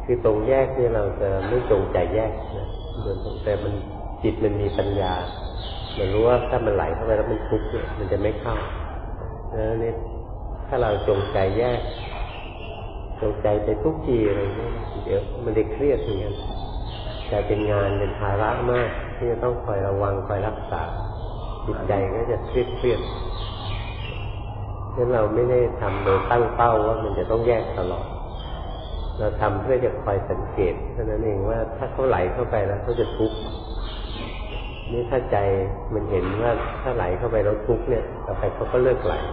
คือตรงแยกนี่เราจะไม่จงใจแยกนะแต่มันจิตมันมีปัญญามันรู้ว่าถ้ามันไหลเข้าไปแล้วมันทุกข์มันจะไม่เข้าแล้วนี่ถ้าเราจงใจแยกจงใจไปทุกทีอะไรนี่เดี๋ยวมันได้เครียดอย่างนี้กลายเป็นงานเป็นภาระมากที่จะต้องคอยระวังคอยรักษาจิตใจก็จะเครียดเพราะเราไม่ได้ทำโดยตั้งเป้าว่ามันจะต้องแยกตลอดเราทำเพื่อจะคอยสังเกตเท่านั้นเองว่าถ้าเขาไหลเข้าไปแล้วเขาจะทุกข์นี่ถ้าใจมันเห็นว่าถ้าไหลเข้าไปแล้วทุกข์เนี่ยต่อไปเขาก็เลิกไหล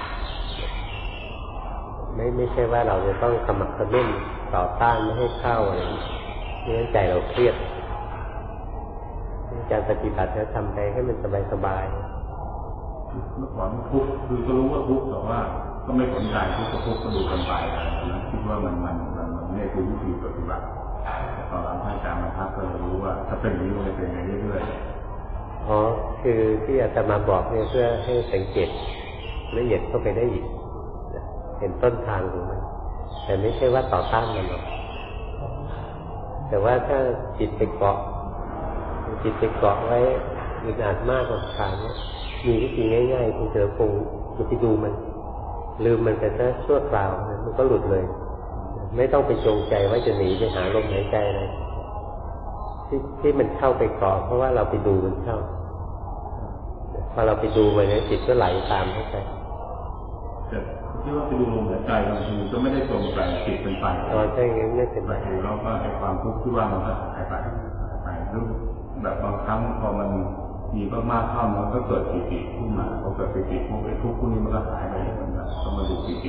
ไม่ใช่ว่าเราจะต้องขมักเขม้นต่อต้านไม่ให้เข้าอะไรนี่งั้นใจเราเครียดการปฏิบัติจะทำไปให้มันสบายเมื่อก่อนทุกข์คือก็รู้ว่าทุกข์แต่ว่าก็ไม่สนใจทุกข์ก็ทุกข์ก็ดูกันไปอะไรนั้นคิดว่ามันไม่คือวิธีปฏิบัติตอนหลังท่านอาจารย์มาทักก็รู้ว่าถ้าเป็นอย่างนี้มันจะเป็นอย่างนี้เรื่อยๆอ๋อคือที่อาตมาบอกเนี่ยเพื่อให้สังเกตละเอียดเข้าไปได้อีกเห็นต้นทางของมันแต่ไม่ใช่ว่าต่อต้านมันหรอกแต่ว่าถ้าจิตไปเกาะไว้อึดอัดมากกว่าขาเนี่ยมีวิธีง่ายๆคุณเจอคงจะไปดูมันลืมมันไปซะชั่วคราวมันก็หลุดเลยไม่ต้องไปจงใจว่าจะหนีไปหาลมหายใจอะไรที่มันเข้าไปเกาะเพราะว่าเราไปดูมันเข้าพอเราไปดูมันเนี่ยจิตก็ไหลตามเข้าไปแต่ที่ว่าไปดูลมหายใจบางทีก็ไม่ได้ตรงใจจิตเป็นไปใช่งั้นไม่เป็นไรแล้วก็ไอ้ความทุกข์ที่ว่ามันก็หายไปแล้วแบบบางครั้งพอมันมีมากๆเข้ามันก็เกิดปิติขึ้นมาพอเกิดปิติพวกไอ้ทุกข์พวกนี้มันก็หายไปมันต้องมาดูปิติ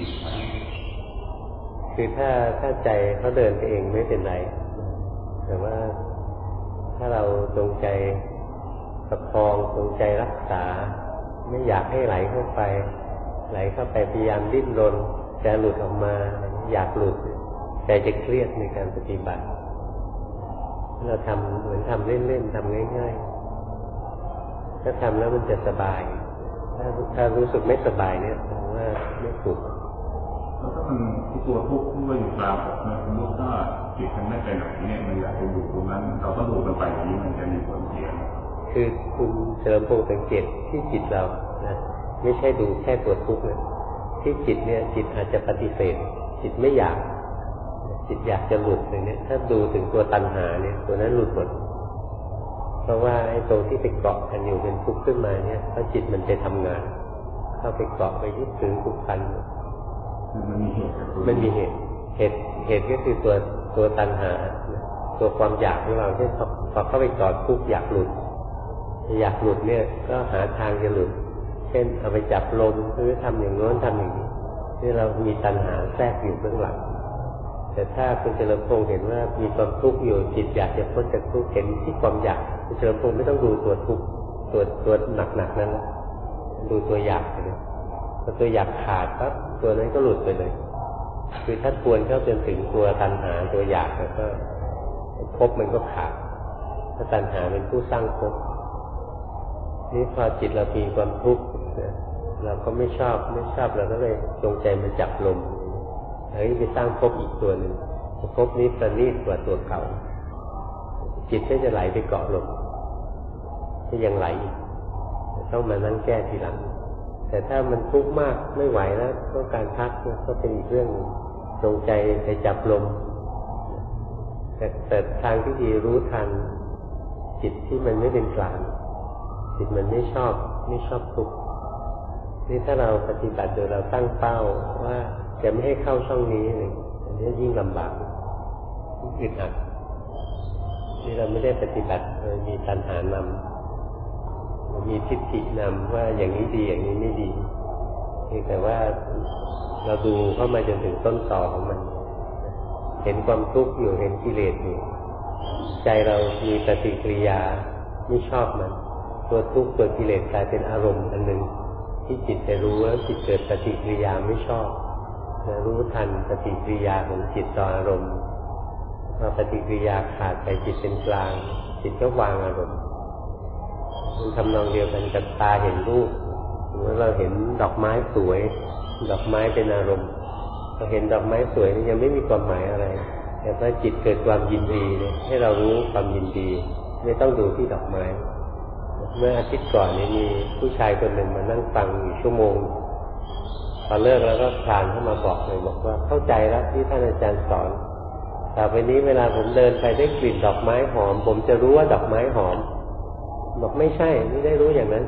คือถ้าใจเขาเดินไปเองไม่เป็นไรแต่ว่าถ้าเราจงใจประคองจงใจรักษาไม่อยากให้ไหลเข้าไปพยายามดิ้นรนจะหลุดออกมาอยากหลุดแต่จะเครียดในการปฏิบัติเราทำเหมือนทำเล่นๆทำง่ายๆถ้าทำแล้วมันจะสบายถ้ารู้สึกไม่สบายเนี่ยผมว่าไม่ถูกแล้วถ้ามันที่ตัวทุกข์ที่ว่าอยู่กลางอกเนี่ยสมมติถ้าจิตมันไม่ไปไหนเนี่ยมันอยากจะอยู่ตรงนั้นเราก็ดูกันไปอย่างนี้มันจะมีผลเสียคือคุณเฉลิมพงษ์สังเกตที่จิตเรานะไม่ใช่ดูแค่ตัวทุกข์นะที่จิตเนี่ยจิตอาจจะปฏิเสธจิตไม่อยากจิตอยากจะหลุดอย่างนี้ถ้าดูถึงตัวตัณหาเนี่ยตัวนั้นหลุดหมดเพราะว่าไอ้ตรงที่ไปเกาะกันอยู่เป็นทุกข์ขึ้นมาเนี่ยเพราะจิตมันไปทำงานเข้าไปเกาะไปยึดถือผูกพันมันมีเหตุก็คือตัวตัณหาตัวความอยากของเราที่พอเข้าไปเกาะทุกข์อยากหลุดเนี่ยก็หาทางจะหลุดเช่นเอาไปจับลมหรือทำอย่างโน้นทำอย่างนี้ที่เรามีตัณหาแทรกอยู่เบื้องหลังแต่ถ้าคุณเฉลิมพงษ์เห็นว่ามีความทุกข์อยู่จิตอยากจะพ้นจากทุกข์เห็นที่ความอยากคุณเฉลิมพงษ์ไม่ต้องดูตัวทุกข์ตัวหนักนั่นละดูตัวอยากไปเลยพอตัวอยากขาดปั๊บตัวนั้นก็หลุดไปเลยคือถ้าทวนเข้าจนถึงตัวตัณหาตัวอยากแล้วก็ภพมันก็ขาดถ้าตัณหาเป็นผู้สร้างภพนี่พอจิตเรามีความทุกข์เราก็ไม่ชอบเราก็เลยจงใจมาจับลมไปสร้างภพอีกตัวหนึ่งภพนี้ประณีตกว่าตัวเก่าจิตก็จะไหลไปเกาะลมก็ยังไหลต้องมานั่งแก้ทีหลังแต่ถ้ามันทุกข์มากไม่ไหวแล้วต้องการพักก็เป็นอีกเรื่องจงใจไปจับลมแต่ทางที่ดีรู้ทันจิตที่มันไม่เป็นกลางจิตมันไม่ชอบทุกข์นี่ถ้าเราปฏิบัติโดยเราตั้งเป้าว่าจะไม่ให้เข้าช่องนี้เลยอันนี้ยิ่งลำบากอึดอัดนี่เราไม่ได้ปฏิบัติโดยมีตัณหานำมีทิฏฐินำว่าอย่างนี้ดีอย่างนี้ไม่ดีแต่ว่าเราดูเข้ามาจนถึงต้นตอของมันเห็นความทุกข์อยู่เห็นกิเลสอยู่ใจเรามีปฏิกิริยาไม่ชอบมันตัวทุกข์ตัวกิเลสกลายเป็นอารมณ์อันหนึ่งที่จิตจะรู้แล้วจิตเกิดปฏิกิริยาไม่ชอบรู้ทันปฏิกิริยาของจิตต่ออารมณ์พอปฏิกิริยาขาดไปจิตเป็นกลางจิตก็วางอารมณ์มันทำนองเดียวกันกับตาเห็นรูปเมื่อเราเห็นดอกไม้สวยดอกไม้เป็นอารมณ์เราเห็นดอกไม้สวยนี่ยังไม่มีความหมายอะไรแต่พอจิตเกิดความยินดีเนี่ยให้เรารู้ความยินดีไม่ต้องดูที่ดอกไม้เมื่ออาทิตย์ก่อนนี้มีผู้ชายคนหนึ่งมานั่งฟังอยู่ชั่วโมงพอเลิกแล้วก็คลานเข้ามาบอกเลยบอกว่าเข้าใจแล้วที่ท่านอาจารย์สอนต่อไปนี้เวลาผมเดินไปได้กลิ่นดอกไม้หอมผมจะรู้ว่าดอกไม้หอมบอกไม่ใช่ไม่ได้รู้อย่างนั้น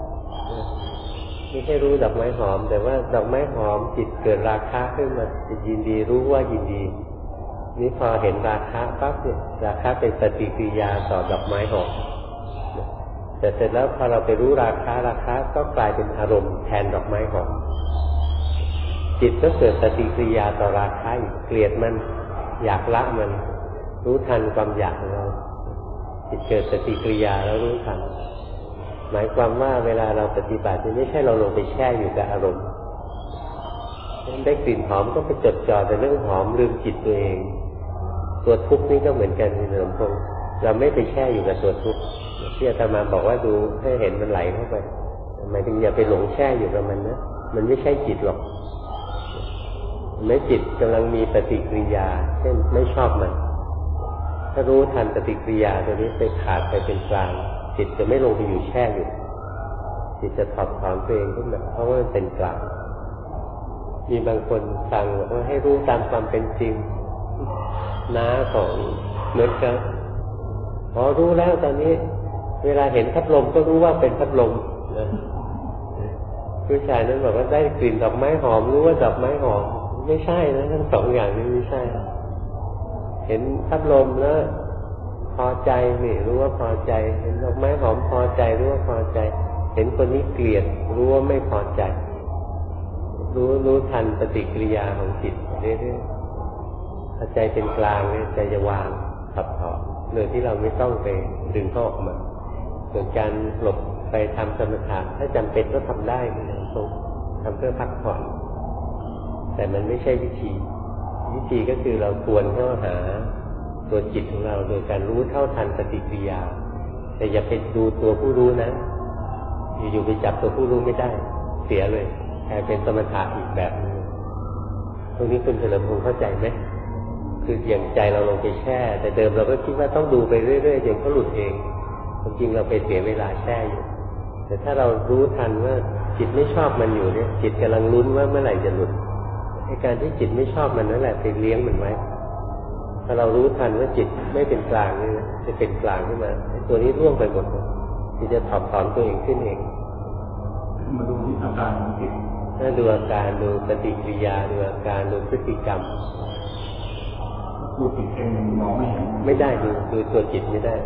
ไม่ใช่รู้ดอกไม้หอมแต่ว่าดอกไม้หอมจิตเกิดราคะขึ้นมาจิตยินดีรู้ว่ายินดีนี่พอเห็นราคะปั๊บเนี่ยราคะเป็นปฏิกิริยาต่อดอกไม้หอมแต่เสร็จแล้วพอเราไปรู้ราคะก็กลายเป็นอารมณ์แทนดอกไม้หอมจิตก็เกิดปฏิกิริยาต่อราคะอีกเกลียดมันอยากละมันรู้ทันความอยากของเราจิตเกิดปฏิกิริยาแล้วรู้ทันหมายความว่าเวลาเราปฏิบัติไม่ใช่เราลงไปแช่อยู่กับอารมณ์ได้กลิ่นหอมก็ไปจดจ่อแต่เรื่องหอมลืมจิตตัวเองตัวทุกข์นี่ก็เหมือนกันในหลวงพ่อเราไม่ไปแช่อยู่กับตัวทุกข์ที่อาตมาบอกว่าดูให้เห็นมันไหลเข้าไปหมายถึงอย่าไปหลงแช่อยู่กับมันนะมันไม่ใช่จิตหรอกไม่จิตกำลังมีปฏิกิริยาเช่นไม่ชอบมันถ้ารู้ทันปฏิกิริยาตัวนี้ไปขาดไปเป็นกลางจิตจะไม่ลงไปอยู่แช่อยู่จิตจะถอดถอนตัวเองขึ้นมาเพราะว่ามันเป็นกลางมีบางคนสั่งบอกว่าให้รู้ตามความเป็นจริงน้าของเหมือนกันพอรู้แล้วตอนนี้เวลาเห็นพัดลมก็รู้ว่าเป็นพัดลมนะผู้ชายนั้นบอกว่าได้กลิ่นดอกไม้หอมรู้ว่าดอกไม้หอมไม่ใช่นะทั้งสองอย่างนี้ไม่ใช่เห็นพัดลมแล้วพอใจนี่รู้ว่าพอใจเห็นดอกไม้หอมพอใจรู้ว่าพอใจเห็นคนนี้เกลียดรู้ว่าไม่พอใจรู้ทันปฏิกิริยาของจิตเรื่อยๆถ้าใจเป็นกลางเนี่ยใจจะวางขับถอนโดยที่เราไม่ต้องไปดึงเขาออกมาส่วนการหลบไปทำสมถะถ้าจำเป็นก็ทำได้ไม่ต้องทำเพื่อพักผ่อนแต่มันไม่ใช่วิธีก็คือเราควรเข้าหาตัวจิตของเราโดยการรู้เท่าทันปฏิกิริยาแต่อย่าไปดูตัวผู้รู้นะอยู่ๆไปจับตัวผู้รู้ไม่ได้เสียเลยกลายเป็นสมถะอีกแบบนึงตรงนี้คุณเฉลิมพงษ์เข้าใจไหมคืออย่างใจเราลงไปแช่แต่เดิมเราก็คิดว่าต้องดูไปเรื่อยๆจนเขาหลุดเองจริงเราไปเสียเวลาแช่อยู่แต่ถ้าเรารู้ทันว่าจิตไม่ชอบมันอยู่เนี่ยจิตกำลังลุ้นว่าเมื่อไหร่จะหลุดในการที่จิตไม่ชอบมันนั่นแหละไปเลี้ยงมันไว้ถ้าเรารู้ทันว่าจิตไม่เป็นกลางนี่จะเป็นกลางขึ้นมาตัวนี้ร่วงไปหมดที่จะถอดถอนตัวเองขึ้นเองมาดูที่อาการของจิตถ้าดูอาการดูปฏิกิริยาดูอาการดูพฤติกรรมดูจิตเองมองไม่เห็นไม่ได้ดูตัวจิตไม่ได้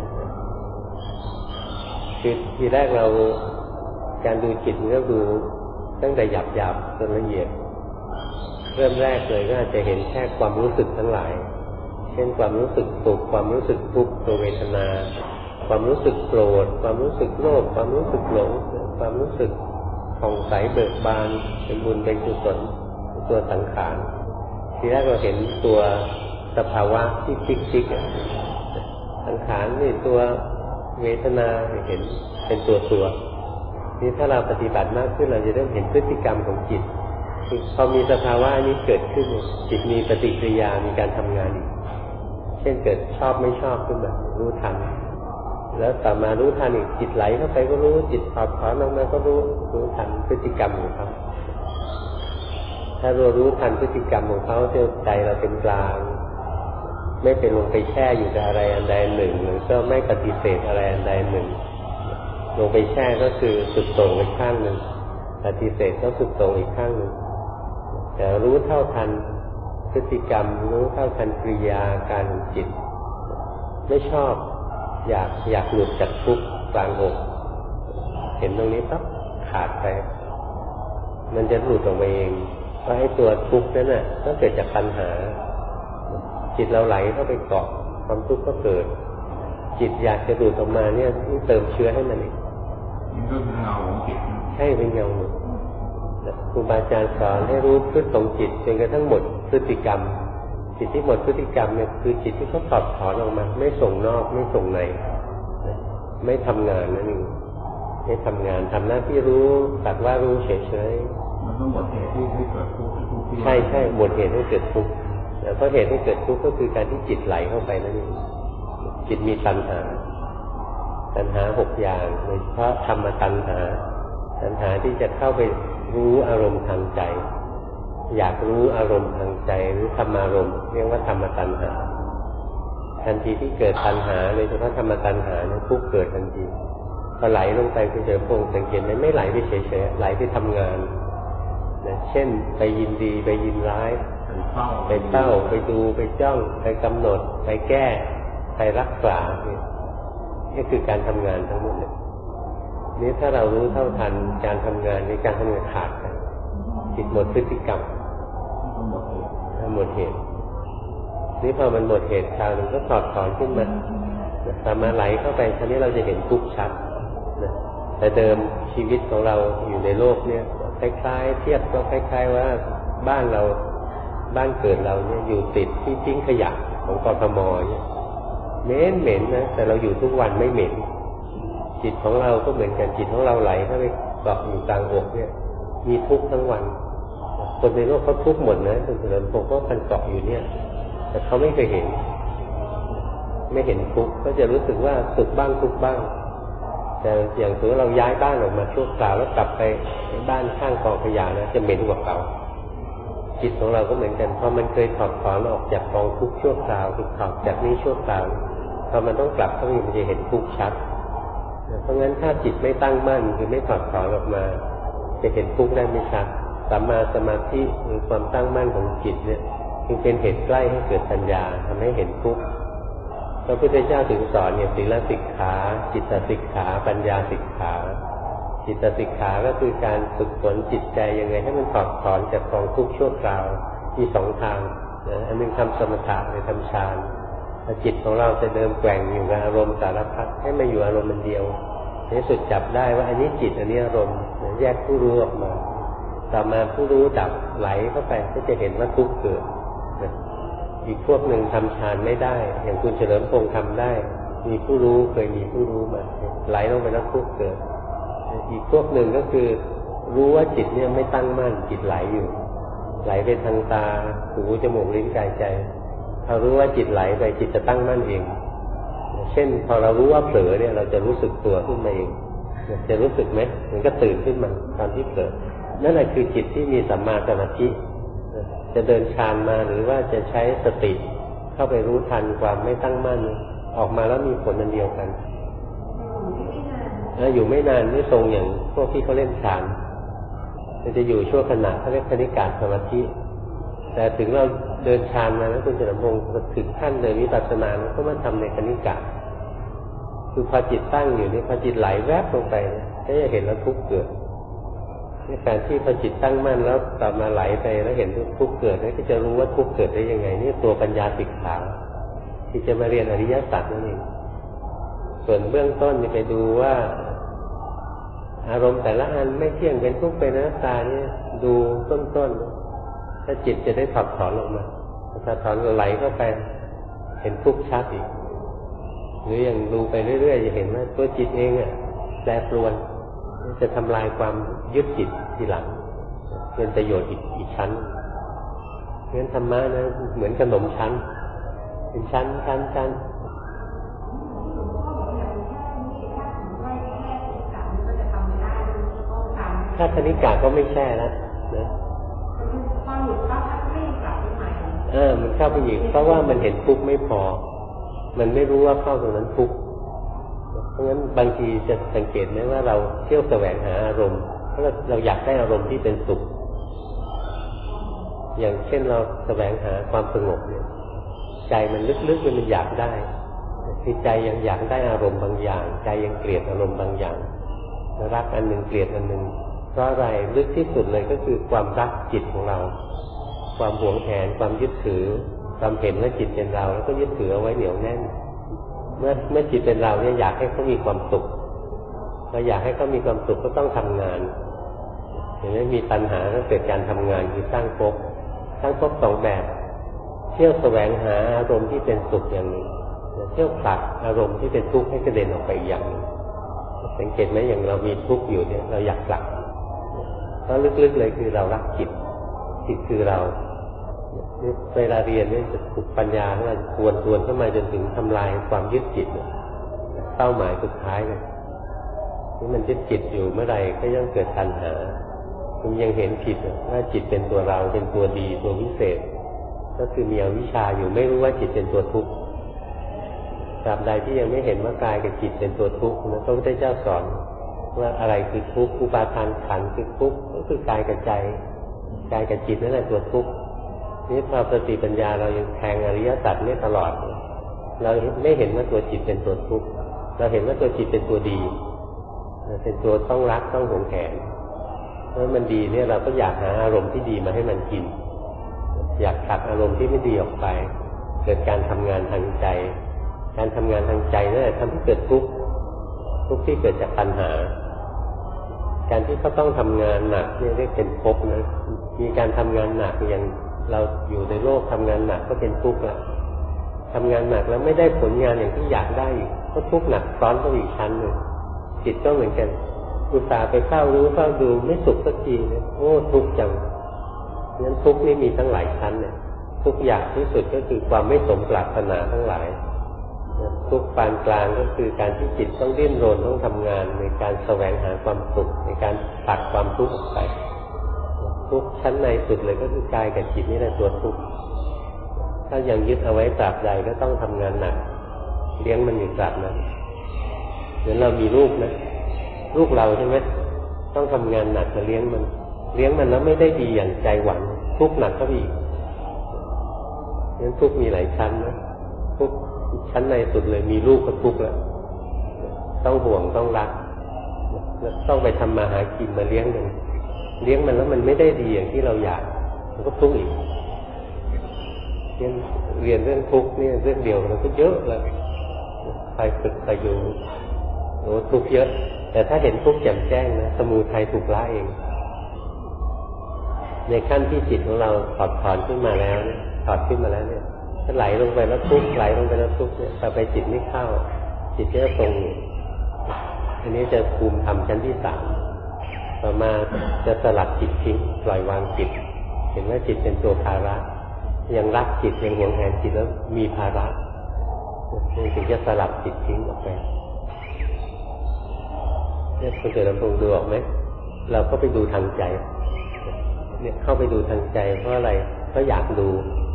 คือทีแรกเราการดูจิตมันก็ดูตั้งแต่หยาบๆจนละเอียดเริ่มแรกเลยก็อาจจะเห็นแค่ความรู้สึกทั้งหลายเช่นความรู้สึกสุขความรู้สึกทุกข์ตัวเวทนาความรู้สึกโกรธความรู้สึกโลภความรู้สึกหลงความรู้สึกผ่องใสเบิกบานเป็นบุญเป็นกุศลตัวสังขารทีแรกเราเห็นตัวสภาวะที่จิ๊กสังขารนี่ตัวเวทนาเห็นเป็นตัวนี่ถ้าเราปฏิบัติมากขึ้นเราจะเริ่มเห็นพฤติกรรมของจิตคือพอมีสภาวะนี้เกิดขึ้นจิตมีปฏิกิริยามีการทำงานอีกเช่นเกิดชอบไม่ชอบขึ้นมารู้ทันแล้วต่อมารู้ทันอีกจิตไหลเข้าไปก็รู้จิตถอดถอนออกมาก็รู้ทันพฤติกรรมของเขาถ้าเรารู้ทันพฤติกรรมของเขาใจเราเป็นกลางไม่ไปลงไปแช่อยู่กับอะไรอันใดหนึ่งหรือก็ไม่ปฏิเสธอะไรอันใดหนึ่งลงไปแช่ก็คือสุดโต่งอีกข้างหนึ่งปฏิเสธก็สุดโต่งอีกข้างหนึ่งแต่รู้เท่าทันพฤติกรรมรู้เท่าทันกิริยาการของจิตไม่ชอบอยากหลุดจากทุกข์กลางอกเห็นตรงนี้ปั๊บขาดไปมันจะหลุดออกมาเองเพราะให้ตัวทุกข์นั้นน่ะก็เกิดจากปัญหาจิตเราไหลเข้าไปเกาะความทุกข์ก็เกิดจิตอยากจะหลุดออกมาเนี่ยต้องเติมเชื้อให้มันอีกมันก็เป็นเงาของจิตใช่เป็นเงาครูบาอาจารย์สอนให้รู้พฤติของจิตจนกระทั่งหมดพฤติกรรมจิตที่หมดพฤติกรรมเนี่ยคือจิตที่เขาถอดถอนออกมาไม่ส่งนอกไม่ส่งในไม่ทำงานนั่นเองไม่ทำงานทำหน้าที่รู้สักว่ารู้เฉยๆมันต้องหมดเหตุที่เกิดทุกข์ใช่หมดเหตุให้เกิดทุกข์เพราะเหตุให้เกิดทุกข์ก็คือการที่จิตไหลเข้าไปนั่นเองจิตมีตัณหา6อย่างโดยเฉพาะธรรมตัณหาที่จะเข้าไปรู้อารมณ์ทางใจอยากรู้อารมณ์ทางใจหรือธรรมารมณ์เรียกว่าธรรมตัณหาทันทีที่เกิดตัณหาโดยเฉพาะธรรมตัณหาเนี่ยทุกข์เกิดทันทีพอไหลลงไปคุณเจริญพงษ์สังเกตไหมไม่ไหลไปเฉยๆไหลไปทำงานนะเช่นไปยินดีไปยินร้ายไปเฝ้าไปดูไปจ้องไปกำหนดไปแก้ไปรักษานี่คือการทำงานทั้งหมดเลยนี่ถ้าเรารู้เท่าทันการทำงานในการทำงานขาดกันจิตหมดพฤติกรรมหมดเหตุนี่พอมันหมดเหตุคราวนึงก็ถอดถอนขึ้นมาสามารถไหลเข้าไปคราวนี้เราจะเห็นทุกข์ชัดแต่เดิมชีวิตของเราอยู่ในโลกเนี่ยคล้ายๆเทียบก็คล้ายๆว่าบ้านเกิดเราเนี่ยอยู่ติดที่ทิ้งขยะของกทมเนี่ยเหม็นนะแต่เราอยู่ทุกวันไม่เหม็นจิตของเราก็เหมือนกันจิตของเราไหลเข้าไปเกาะอยู่กลางอกเนี่ยมีทุกข์ทั้งวันคนในโลกเขาทุกข์หมดนะคุณเฉลิมพงศ์ก็มันเกาะอยู่เนี่ยแต่เขาไม่เคยเห็นทุกข์ก็จะรู้สึกว่าสุขบ้างทุกข์บ้างแต่อย่างสมมติเราย้ายบ้านออกมาชั่วคราวแล้วกลับไปบ้านข้างกองขยะนะจะเหม็นกว่าเก่าจิตของเราก็เหมือนกันพอมันเคยถอดถอนออกจากกองทุกข์ชั่วคราวถูกถอดจากนี้ชั่วคราวพอมันต้องกลับเข้าไปมันจะเห็นทุกข์ชัดเพราะงั้นถ้าจิตไม่ตั้งมั่นคือไม่ถอดถอนออกมาจะเห็นทุกข์ได้ไม่ชัดสัมมาสมาธิหรือความตั้งมั่นของจิตเนี่ยจึงเป็นเหตุใกล้ให้เกิดปัญญาทำให้เห็นทุกข์พระพุทธเจ้าถึงสอนเนี่ยศีลสิกขาจิตสิกขาปัญญาสิกขาจิตสิกขาก็คือการฝึกฝนจิตใจยังไงให้มันถอดถอนจากกองทุกข์ชั่วคราวมีสองทางอันนึงทำสมถะหรือทำฌานจิตของเราจะเดิมแกว่งอยู่กับอารมณ์สารพัดให้มาอยู่อารมณ์มันเดียวในสุดจับได้ว่าอันนี้จิตอันนี้อารมณ์แยกผู้รู้ออกมาต่อมาผู้รู้ดับไหลเข้าไปก็จะเห็นว่าทุกข์เกิดอีกพวกหนึ่งทำฌานไม่ได้อย่างคุณเฉลิมพงษ์ทำได้มีผู้รู้เคยมีผู้รู้มาไหลลงไปแล้วทุกข์เกิดอีกพวกหนึ่งก็คือรู้ว่าจิตเนี่ยไม่ตั้งมั่นจิตไหลอยู่ไหลไปทางตาหูจมูกลิ้นกายใจพอรู้ว่าจิตไหลไปจิตจะตั้งมั่นเองเช่นพอเรารู้ว่าเผลอเนี่ยเราจะรู้สึกตัวขึ้นมาเองจะรู้สึกไหมมันก็ตื่นขึ้นมาตอนที่เผลอนั่นแหละคือจิตที่มีสัมมาสมาธิจะเดินฌานมาหรือว่าจะใช้สติเข้าไปรู้ทันความไม่ตั้งมั่นออกมาแล้วมีผลอันเดียวกันอยู่ไม่นานไม่ทรงอย่างพวกที่เขาเล่นฌานมันจะอยู่ชั่วขณะเขาเรียกคณิกาสมาธิแต่ถึงเราเดินฌานมาแล้วคุณเฉลิมพงศ์ถึงขั้นเลยวิปัสสนาก็มาทำในคณิกาคือพอจิตตั้งอยู่นี่พอจิตไหลแวบลงไปก็จะเห็นแล้วทุกข์เกิดในการที่พอจิตตั้งมั่นแล้วต่อมาไหลไปแล้วเห็นทุกข์เกิดแล้วก็จะรู้ว่าทุกข์เกิดได้ยังไงนี่ตัวปัญญาสิกขาที่จะมาเรียนอริยสัจนั่นเองส่วนเบื้องต้นจะไปดูว่าอารมณ์แต่ละอันไม่เที่ยงเป็นทุกข์เป็นอนัตตาเนี่ยดูต้นๆถ้าจิตจะได้ถอดถอนออกมาถ้าถอนไหลเข้าไปเห็นทุกข์ชัดอีกหรืออย่างดูไปเรื่อยๆจะเห็นว่าตัวจิตเองอ่ะแปรปรวนจะทำลายความยึดจิตทีหลังเป็นประโยชน์อีกชั้นเพราะฉะนั้นธรรมะนะเหมือนขนมชั้นเป็นชั้นถ้าคณิกาก็ไม่แช่แล้วนะมันเข้าไปอีกเพราะว่ามันเห็นทุกข์ไม่พอมันไม่รู้ว่าเข้าตรงนั้นทุกข์เพราะงั้นบางทีจะสังเกตไหมว่าเราเที่ยวแสวงหาอารมณ์เพราะเราอยากได้อารมณ์ที่เป็นสุขอย่างเช่นเราแสวงหาความสงบเนี่ยใจมันลึกๆมันอยากได้ที่ใจยังอยากได้อารมณ์บางอย่างใจยังเกลียดอารมณ์บางอย่างรักอันหนึ่งเกลียดอันหนึ่งเพราะอะไรลึกที่สุดเลยก็คือความรักจิตของเราความหวงแหนความยึดถือความเห็นว่าจิตเป็นเราแล้วก็ยึดถือเอาไว้เหนียวแน่นเมื่อจิตเป็นเราเนี่ยอยากให้เขามีความสุขพออยากให้เขามีความสุขก็ต้องทำงานเห็นไหมมีตัณหาก็เกิดการทำงานคือสร้างภพสองแบบเที่ยวแสวงหาอารมณ์ที่เป็นสุขอย่างหนึ่งเที่ยวผลักอารมณ์ที่เป็นทุกข์ให้กระเด็นออกไปอีกอย่างหนึ่งสังเกตไหมอย่างเรามีทุกข์อยู่เนี่ยเราอยากผลักเพราะลึกๆเลยคือเรารักจิตคือเราเวลาเรียนเนี่ยจะฝึกปัญญาของเราทวนเข้ามาจนถึงทำลายความยึดจิตเป้าหมายสุดท้ายเลยที่มันยึดจิตอยู่เมื่อไหร่ก็ย่อมเกิดตัณหาคุณยังเห็นผิดว่าจิตเป็นตัวเราเป็นตัวดีตัววิเศษก็คือมีอวิชชาอยู่ไม่รู้ว่าจิตเป็นตัวทุกข์ตราบใดที่ยังไม่เห็นว่ากายกับจิตเป็นตัวทุกข์พระพุทธเจ้าสอนว่าอะไรคือทุกข์อุปาทานขันธ์คือทุกข์ก็คือกายกับใจกายกับจิตนั่นแหละตัวทุกข์นี่พอสติปัญญาเรายังแทงอริยสัจไม่ตลอดเราไม่เห็นว่าตัวจิตเป็นตัวทุกข์เราเห็นว่าตัวจิตเป็นตัวดีเป็นตัวต้องรักต้องหวงแหนเพราะมันดีเนี่ยเราก็อยากหาอารมณ์ที่ดีมาให้มันกินอยากขัดอารมณ์ที่ไม่ดีออกไปเกิดการทำงานทางใจการทำงานทางใจนั่นแหละทำให้เกิดทุกข์ที่เกิดจากปัญหาการที่เขาต้องทำงานหนักเนี่ยเรียกเป็นภพนะมีการทำงานหนักอย่างเราอยู่ในโลกทำงานหนักก็เป็นทุกข์ละทำงานหนักแล้วไม่ได้ผลงานอย่างที่อยากได้ก็ทุกข์หนักซ้อนเข้าอีกชั้นหนึ่งจิตก็เหมือนกันอุตส่าห์ไปเฝ้ารู้เฝ้าดูไม่สุขสักทีเนี่ยโอ้ทุกข์จังงั้นทุกข์นี่มีทั้งหลายชั้นเนี่ยทุกอย่างที่สุดก็คือความไม่สมปรารถนาทั้งหลายทุกข์ปานกลางก็คือการที่จิตต้องดิ้นรนต้องทำงานในการแสวงหาความสุขในการตัดความทุกข์ออกไปทุกข์ชั้นในสุดเลยก็คือกายกับจิตนี่แหละตัวทุกข์ถ้ายังยึดเอาไว้ตราบใดก็ต้องทำงานหนักเลี้ยงมันอยู่ตราบนั้นเหมือนเรามีลูกนะลูกเราใช่ไหมต้องทำงานหนักมาเลี้ยงมันแล้วไม่ได้ดีอย่างใจหวังทุกข์หนักก็อีกงั้นทุกข์มีหลายชั้นนะทุกข์ชั้นในสุดเลยมีลูกก็ทุกข์แล้วต้องห่วงต้องรักต้องไปทำมาหากินมาเลี้ยงมันแล้วมันไม่ได้ดีอย่างที่เราอยากมันก็ทุกข์อีกเรียนเรื่องทุกข์เนี่ยเรื่องเดียวมันก็เยอะเลยใครฝึกใครดูโอ้ทุกข์เยอะแต่ถ้าเห็นทุกข์แจ่มแจ้งนะสมุทัยถูกละเองในขั้นที่จิตของเราถอดขึ้นมาแล้วเนี่ยถอดขึ้นมาแล้วเนี่ยถ้าไหลลงไปแล้วทุกข์ไหลลงไปแล้วทุกข์เนี่ยต่อไปจิตไม่เข้าจิตจะทรงอยู่อันนี้จะภูมิธรรมชั้นที่3ต่อมาจะสลัดจิตทิ้งปล่อยวางจิตเห็นว่าจิตเป็นตัวภาระยังรักจิตยังหวงแหนจิตแล้วมีภาระถึงจะสลัดจิตทิ้งออกไปเนี่ยคุณเกิดลำพงดูออกไหมเราก็ไปดูทางใจเนี่ยเข้าไปดูทางใจเพราะอะไรเพราะอยากดู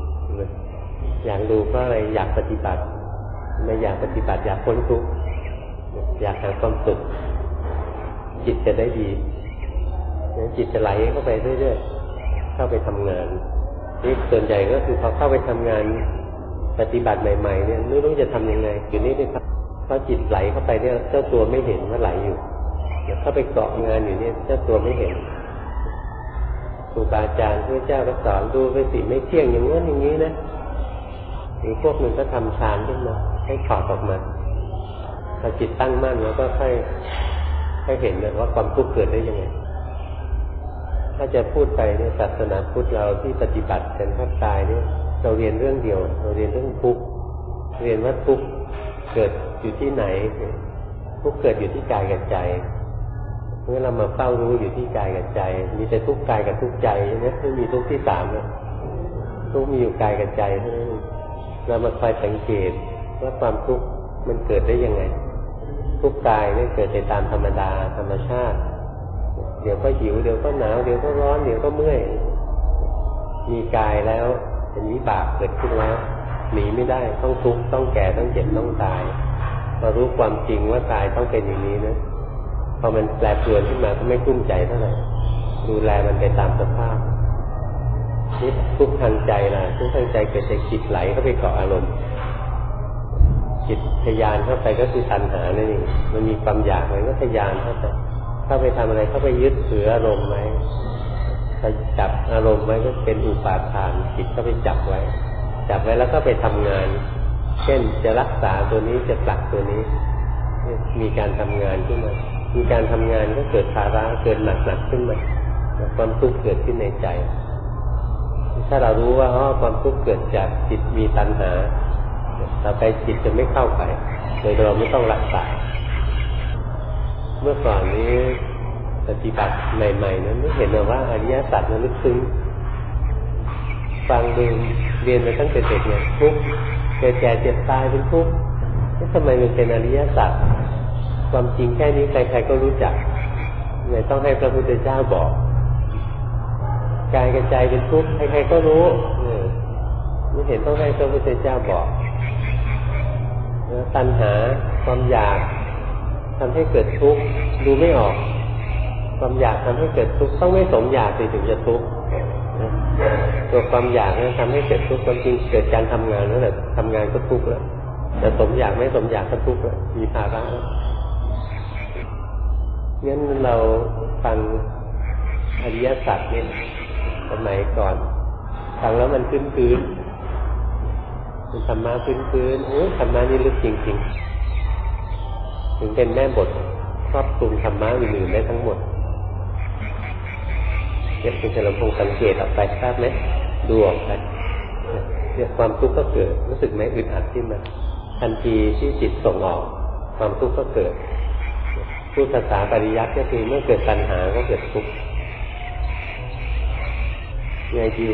เพราะอะไรอยากปฏิบัติไม่อยากปฏิบัติอยากพ้นทุกข์อยากหาความสุขจิตจะได้ดีจิตจะไหลเข้าไปเรื่อยๆเข้าไปทำงานนี่ส่วนใหญ่ก็คือพอเข้าไปทำงานปฏิบัติใหม่ๆเนี่ยไม่รู้จะทำยังไงอยู่นี่ด้วยครับพอจิตไหลเข้าไปเนี่ยเจ้าตัวไม่เห็นว่าไหลอยู่เข้าไปเกาะงานอยู่เนี่ยเจ้าตัวไม่เห็นครูบาอาจารย์พระเจ้าก็สอนดูไปสิไม่เที่ยงอย่างนั้นอย่างนี้นะหรือพวกหนึ่งก็ทำฌานขึ้นมาให้ถอดออกมาพอจิตตั้งมั่นแล้วก็ค่อยเห็นเลยว่าความทุกข์เกิดได้ยังไงถ้าจะพูดไปเนี่ยศาสนาพุทธเราที่ปฏิบัติกันแทบตายเนี่ยเราเรียนเรื่องเดียวเราเรียนเรื่องทุกข์เรียนว่าทุกข์เกิดอยู่ที่ไหนทุกข์เกิดอยู่ที่กายกับใจเมื่อเรามาเฝ้ารู้อยู่ที่กายกับใจมีแต่ทุกข์กายกับทุกข์ใจนะไม่มีทุกข์ที่3นะทุกข์มีอยู่กายกับใจเท่านั้นเรามาคอยสังเกตว่าความทุกข์มันเกิดได้ยังไงทุกข์กายเนี่ยเกิดไปตามธรรมดาธรรมชาติเดี๋ยวก็หิวเดี๋ยวก็หนาวเดี๋ยวก็ร้อนเดี๋ยวก็เมื่อยมีกายแล้วเป็นวิบากเกิดขึ้นแล้วหนีไม่ได้ต้องทุกข์ต้องแก่ต้องเจ็บต้องตายมารู้ความจริงว่าตายต้องเป็นอย่างนี้นะพอมันแปรปรวนขึ้นมาก็ไม่กุ้มใจเท่าไหร่ดูแลมันไปตามสภาพนี่ทุกข์ทางใจล่ะทุกข์ทางใจเกิดจากจิตไหลเข้าไปเกาะอารมณ์จิตทะยานเข้าไปก็คือตัณหานั่นเองมันมีความอยากมันก็ทะยานเข้าไปทำอะไรเข้าไปยึดถืออารมณ์ไว้ไปจับอารมณ์ไว้ก็เป็นอุปาทานจิตก็ไปจับไว้แล้วก็ไปทำงานเช่นจะรักษาตัวนี้จะผลักตัวนี้มีการทำงานขึ้นมามีการทำงานก็เกิดภาระเกิดหนักขึ้นมาความทุกข์เกิดขึ้นในใจถ้าเรารู้ว่าความทุกข์เกิดจากจิตมีตัณหาต่อไปจิตจะไม่เข้าไปโดยเราไม่ต้องรักษาเมื่อก่อนนี้ปฏิบัติใหม่ๆนั้นไม่เห็นว่าอริยสัจมันลึกซึ้งฟังดูเรียนมาตั้งแต่เด็กเนี่ยทุกข์เกิดแก่เจ็บตายเป็นทุกข์ทำไมมันเป็นอริยสัจความจริงแค่นี้ใครๆก็รู้จักไม่ต้องให้พระพุทธเจ้าบอกกายกับใจเป็นทุกข์ใครๆก็รู้ไม่เห็นต้องให้พระพุทธเจ้าบอกตัณหาความอยากทำให้เกิดทุกข์ดูไม่ออกความอยากทำให้เกิดทุกข์ต้องไม่สมอยากถึงจะทุกข์ตัวความอยากนั้นทำให้เกิดทุกข์ความจริงเกิดการทำงานนั่นแหละทำงานก็ทุกข์แล้วแต่สมอยากไม่สมอยากก็ทุกข์แล้วมีภาระงั้นเราฟังอริยสัจเนี่ยสมัยก่อนฟังแล้วมันพื้นเป็นธรรมะพื้นธรรมะนี่ลึกจริงๆถึงเป็นแม่บทครอบคลุมธรรมะอื่นๆได้ทั้งหมดเดี๋ยวคุณจะลองสังเกตออกไปทราบไหมดูออกไปเนี่ยความทุกข์ก็เกิดรู้สึกไหมอึดอัดขึ้นมาทันทีที่จิตส่งออกความทุกข์ก็เกิดพูดภาษาปริยัติก็คือเมื่อเกิดตัณหาก็เกิดทุกข์ไงดิว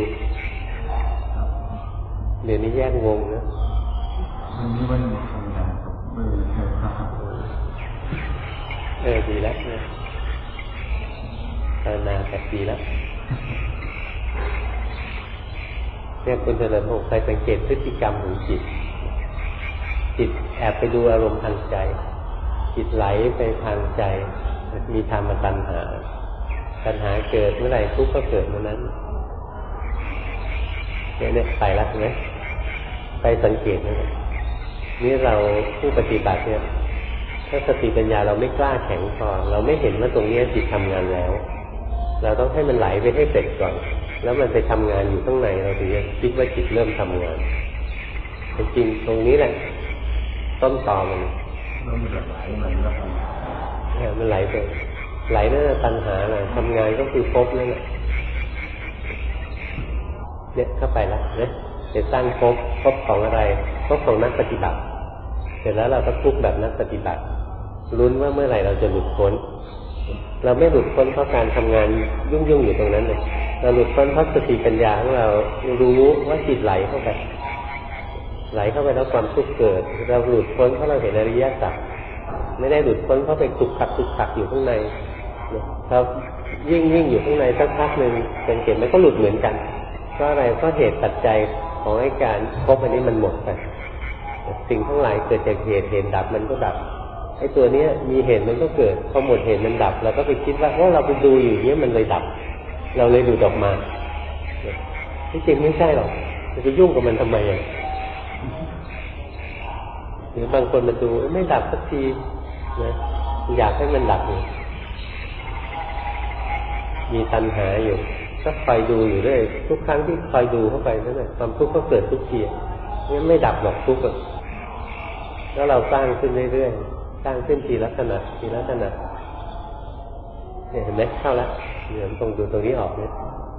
เดี๋ยวนี้แยกงงนะวันนี้วันธรรมดาดีแล้วนะภาวนาแต่ดีแล้วเนี่ยคุณเจริญพงศ์ไปสังเกตพฤติกรรมของจิตแอบไปดูอารมณ์ทางใจจิตไหลไปทางใจมีธรรมตัณหาเกิดเมื่อไหร่ทุกข์ก็เกิดเมื่อนั้นเนี่ยไปแล้วใช่ไหมไปสังเกตนะนี่เราผู้ปฏิบัติเนี่ยถ้าสติปัญญาเราไม่กล้าแข็งพอเราไม่เห็นว่าตรงนี้จิตทำงานแล้วเราต้องให้มันไหลไปให้เสร็จก่อนแล้วมันไปทำงานอยู่ข้างในเราถึงจะคิดว่าจิตเริ่มทำงานจริงตรงนี้แหละต้นตอมันไหลมันก็ทำมันไหลไปไหลนั่นตัณหาแหละทำงานก็คือภพนั่นแหละเนี่ยเข้าไปแล้วนะจะสร้างภพของอะไรภพของนักปฏิบัติเสร็จแล้วเราก็ทุกข์แบบนักปฏิบัติลุ้นว่าเมื่อไหร่เราจะหลุดพ้นเราไม่หลุดพ้นเพราะการทำงานยุ่งอยู่ตรงนั้นเลยเราหลุดพ้นเพราะสติปัญญาของเรารู้ว่าจิตไหลเข้าไปแล้วความทุกข์เกิดเราหลุดพ้นเพราะเราเห็นอริยสัจไม่ได้หลุดพ้นเพราะไปตุกขักอยู่ข้างในเรายิ่งอยู่ข้างในสักพักหนึ่งเป็นเกณฑ์มันก็หลุดเหมือนกันเพราะอะไรเพราะเหตุปัจจัยของไอ้การพบอันนี้มันหมดไปสิ่งทั้งหลายเกิดจากเหตุดับมันก็ดับไอ้ตัวเนี้ยมีเหตุมันก็เกิดพอหมดเหตุมันดับเราก็ไปคิดว่าเราไปดูอยู่เนี้ยมันเลยดับเราเลยหลุดออกมาที่จริงไม่ใช่หรอกจะไปยุ่งกับมันทำไมหรือบางคนมาดูไม่ดับสักทีนะอยากให้มันดับอยู่มีตัณหาอยู่ก็คอยดูอยู่เรื่อยทุกครั้งที่คอยดูเข้าไปนั่นแหละความทุกข์ก็เกิดทุกทีงั้นไม่ดับหรอกทุกข์แล้วเราสร้างขึ้นเรื่อยๆสร้างขึ้นทีละขณะเนี่ยเห็นไหมเข้าแล้วเดี๋ยวตรงดูตรงนี้ออกเนี่ย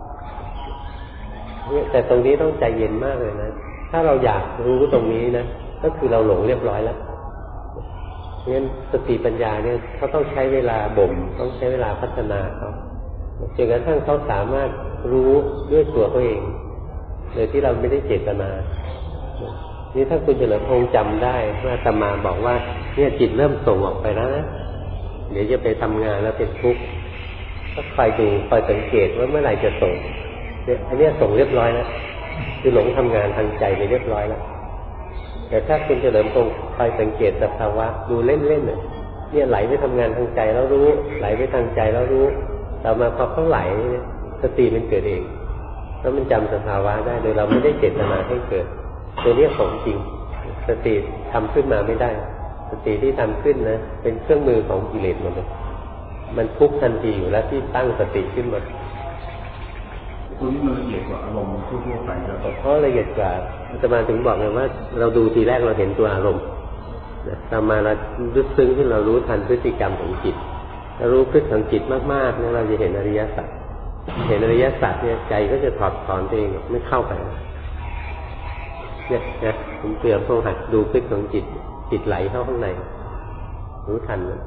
แต่ตรงนี้ต้องใจเย็นมากเลยนะถ้าเราอยากรู้ตรงนี้นะก็คือเราหลงเรียบร้อยแล้วงั้นสติปัญญาเนี่ยเขาต้องใช้เวลาบ่มต้องใช้เวลาพัฒนาเขาจนกระทั่งเขาสามารถรู้ด้วยตัวเขาเองโดยที่เราไม่ได้เจตนานี่ถ้าคุณเฉลิมพงษ์จำได้ว่าอาตมาบอกว่าเนี่ยจิตเริ่มส่งออกไปแล้วนะเดี๋ยวจะไปทำงานแล้วเป็นทุกข์ก็คอยดูคอยสังเกตว่าเมื่อไหร่จะส่งเนี่ยอันนี้ส่งเรียบร้อยแล้วคือหลงทำงานทางใจไปเรียบร้อยแล้วแต่ถ้าคุณเฉลิมพงษ์คอยสังเกตสภาวะดูเล่นๆเนี่ยไหลไปทำงานทางใจแล้วรู้ไหลไปทางใจแล้วรู้ต่อมาพอเขาไหลสติมันเกิดเองแล้วมันจำสภาวะได้โดยเราไม่ได้เจตนาให้เกิดตัวนี้ของจริงสติทำขึ้นมาไม่ได้สติที่ทำขึ้นนะเป็นเครื่องมือของกิเลสหมดเลยมันทุกข์ทันทีอยู่แล้วที่ตั้งสติขึ้นมาตัวนี้มันละเอียดกว่าอารมณ์ทั่วไปแล้วเพราะละเอียดกว่าอาตมาถึงบอกเลยว่าเราดูทีแรกเราเห็นตัวอารมณ์ต่อมาเราลึกซึ้งขึ้นเรารู้ทันพฤติกรรมของจิตถ้ารู้พฤติของจิตมากๆเนี่ยเราจะเห็นอริยสัจเห็นอริยสัจเนี่ยใจก็จะถอดถอนตัวเองไม่เข้าไปเนี่ยนะผมเตือนพวกหัดดูพฤติของจิตไหลเข้าข้างในรู้ทันมัน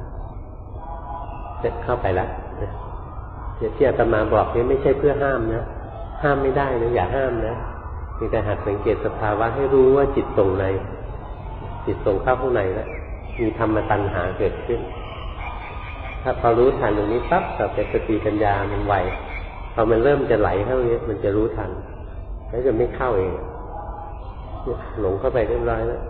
เสร็จเข้าไปแล้วที่อาตมาบอกนี่ไม่ใช่เพื่อห้ามนะห้ามไม่ได้นะอย่าห้ามนะมีแต่หัดสังเกตสภาวะให้รู้ว่าจิตส่งในจิตส่งเข้าข้างในแล้วมีธรรมตัณหาเกิดขึ้นถ้าพอรู้ทันตรงนี้ปั๊บต่อไปสติปัญญามันไวพอมันเริ่มจะไหลเข้าเนี้ยมันจะรู้ทันแล้วจะไม่เข้าเองหลงเข้าไปเรียบร้อยแล้ว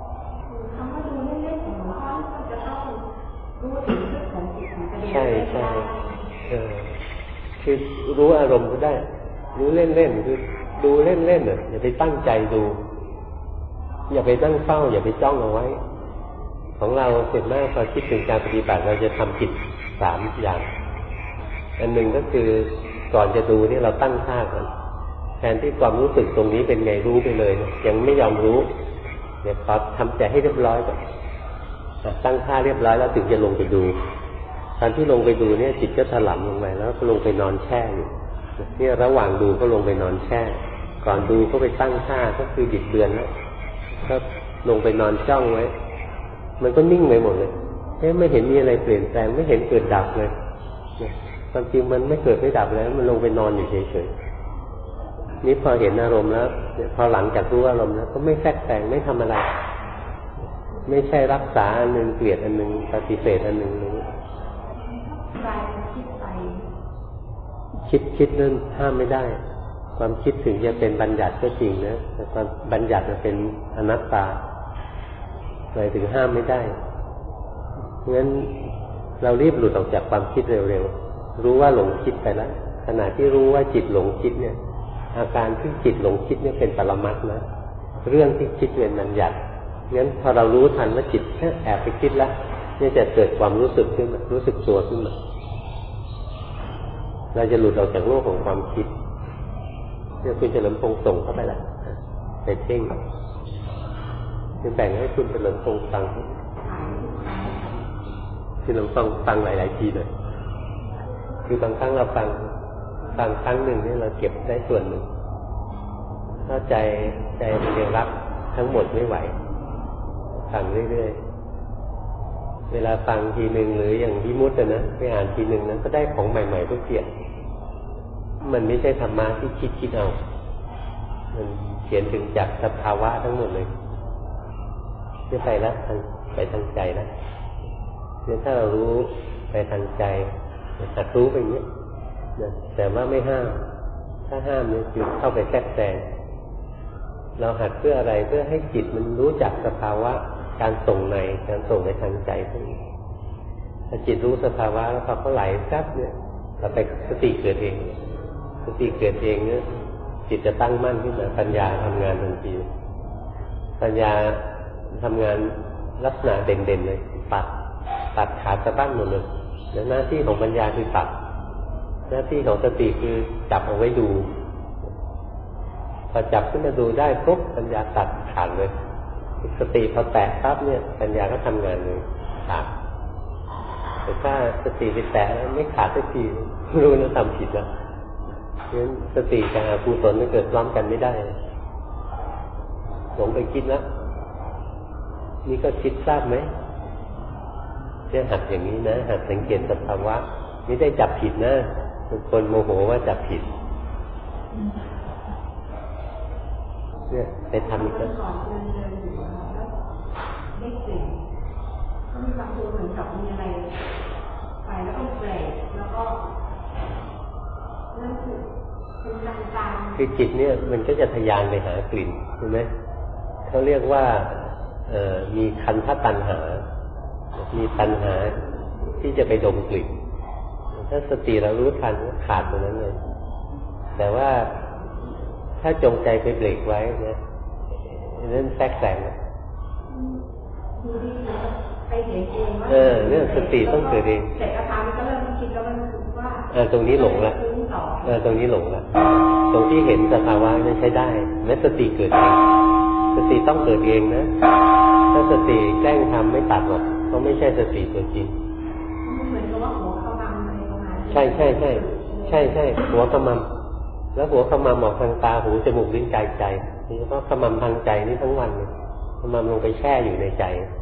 ใช่ใช่คือรู้อารมณ์ก็ได้รู้เล่นๆคือดูเล่นๆอย่าไปตั้งใจดูอย่าไปตั้งเฝ้าอย่าไปจ้องเอาไว้ของเราเสร็จมากพอคิดถึงการปฏิบัติเราจะทำผิด3 อย่างอันหนึ่งก็คือก่อนจะดูนี่เราตั้งท่าก่อนแทนที่ความรู้สึกตรงนี้เป็นไงรู้ไปเลยยังไม่ยอมรู้เดี๋ยวขอทำใจให้เรียบร้อยก่อนตั้งท่าเรียบร้อยแล้วถึงจะลงไปดูตอนที่ลงไปดูเนี่ยจิตก็ถลำลงไปแล้วก็ลงไปนอนแช่อยู่เนี่ยระหว่างดูก็ลงไปนอนแช่ก่อนดูก็ไปตั้งท่าก็คือบิดเบือนแล้วก็ลงไปนอนจ้องไว้มันก็นิ่งไปหมดเลยไม่เห็นมีอะไรเปลี่ยนแปลงไม่เห็นเกิดดับเลยความจริงมันไม่เกิดไม่ดับแล้วมันลงไปนอนอยู่เฉยๆนี่พอเห็นอารมณ์แล้วพอหลังจากรู้อารมณ์แล้วก็ไม่แทรกแซงไม่ทำอะไรไม่ใช่รักษาอันหนึ่งเกลียดอันหนึ่งปฏิเสธอันหนึ่งคิดนั่นห้ามไม่ได้ความคิดถึงจะเป็นบัญญัติก็จริงนะแต่ความบัญญัติมันเป็นอนัตตาหมายถึงห้ามไม่ได้งั้นเรารีบหลุดออกจากความคิดเร็วๆรู้ว่าหลงคิดไปแล้วขณะที่รู้ว่าจิตหลงคิดเนี่ยอาการที่จิตหลงคิดเนี่ยเป็นปรมัตถ์นะเรื่องที่คิดเป็นบัญญัติงั้นพอเรารู้ทันว่าจิตแอบไปคิดแล้วนี่จะเกิดความรู้สึกขึ้นมารู้สึกตัวขึ้นมาเราจะหลุดออกจากโลกของความคิดเนี่ยคุณเฉลิมพงษ์ส่งเข้าไปแล้วไปเพ่งจะแบ่งให้คุณเฉลิมพงษ์ฟังที่เราฟังหลายๆทีเลยคือบางครั้งเราฟังครั้งหนึ่งนี่เราเก็บได้ส่วนหนึ่งถ้าใจมันยังรับทั้งหมดไม่ไหวฟังเรื่อยๆเวลาฟังทีหนึ่งหรืออย่างวิมุตตินะไปอ่านทีหนึ่งนั้นก็ได้ของใหม่ๆทุกเทียมันไม่ใช่ธรรมะที่คิดเอามันเขียนถึงจากสภาวะทั้งหมดเลยจะไปแล้วไปทางใจแล้วเนี่ยถ้าเรารู้ไปทางใจหัดรู้ไปอย่างนี้นะแต่ว่าไม่ห้ามถ้าห้ามเนี่ยคือเข้าไปแทรกแซงเราหัดเพื่ออะไรเพื่อให้จิตมันรู้จักสภาวะการส่งในการส่งไปทางใจพวกนี้ถ้าจิตรู้สภาวะแล้วพอเขาไหลซับเนี่ยเราไปสติเกิดเองสติเกิดเองเนี่ยจิตจะตั้งมั่นขึ้นมาปัญญาทำงานทันทีปัญญาทำงานลักษณะเด่นๆเลยตัดขาดสะบั้นหมดเลยแล้วหน้าที่ของปัญญาคือตัดหน้าที่ของสติคือจับเอาไว้ดูพอจับขึ้นมาดูได้ปุ๊บปัญญาตัดขาดเลยสติพอแตะปั๊บเนี่ยปัญญาก็ทำงานเลยขาดแต่ถ้าสติไปแตะไม่ขาดสักทีรู้แล้วทำผิดแล้วเพราะฉะนั้นสติกับอกุศลมันเกิดพร้อมกันไม่ได้หลงไปคิดแล้วนี่ก็คิดทราบไหมเนี่ยหัดอย่างนี้นะหัดสังเกตสภาวะไม่ได้จับผิดนะบางคนโมโหว่าจับผิดเนี่ยไปทำอีกแล้วได้กลิ่นก็มีบางตัวเหมือนกับมีอะไรไปแล้วก็เบรกแล้วก็เริ่มเป็นกลางๆคือจิตเนี่ยมันก็จะทะยานไปหากลิ่นใช่ไหมเขาเรียกว่ามีคันธตัณหามีตัณหาที่จะไปดมกลิ่นถ้าสติเรารู้ทันก็ขาดตรงนั้นเลยแต่ว่าถ้าจงใจไปเบรกไว้นะนั่นแทรกแซงไปเห็นเองว่าเรื่องสติต้องเกิดเองแต่กระทำก็เริ่มคิดแล้วมันรู้ว่าตรงนี้หลงละตรงนี้หลงละตรงที่เห็นสภาวะนั้นใช้ได้แม้สติเกิดเองสติต้องเกิดเองนะถ้าสติแกล้งทำไม่ตัดหรอกเพราะไม่ใช่สติตัวจริงเหมือนกับว่าหัวขมำอะไรประมาณใช่หัวขมำแล้วหัวขมำออกทางตาหูจมูกลิ้นกายใจนี่เพราะขมำทางใจนี่ทั้งวันเลยขมำลงไปแช่อยู่ในใจ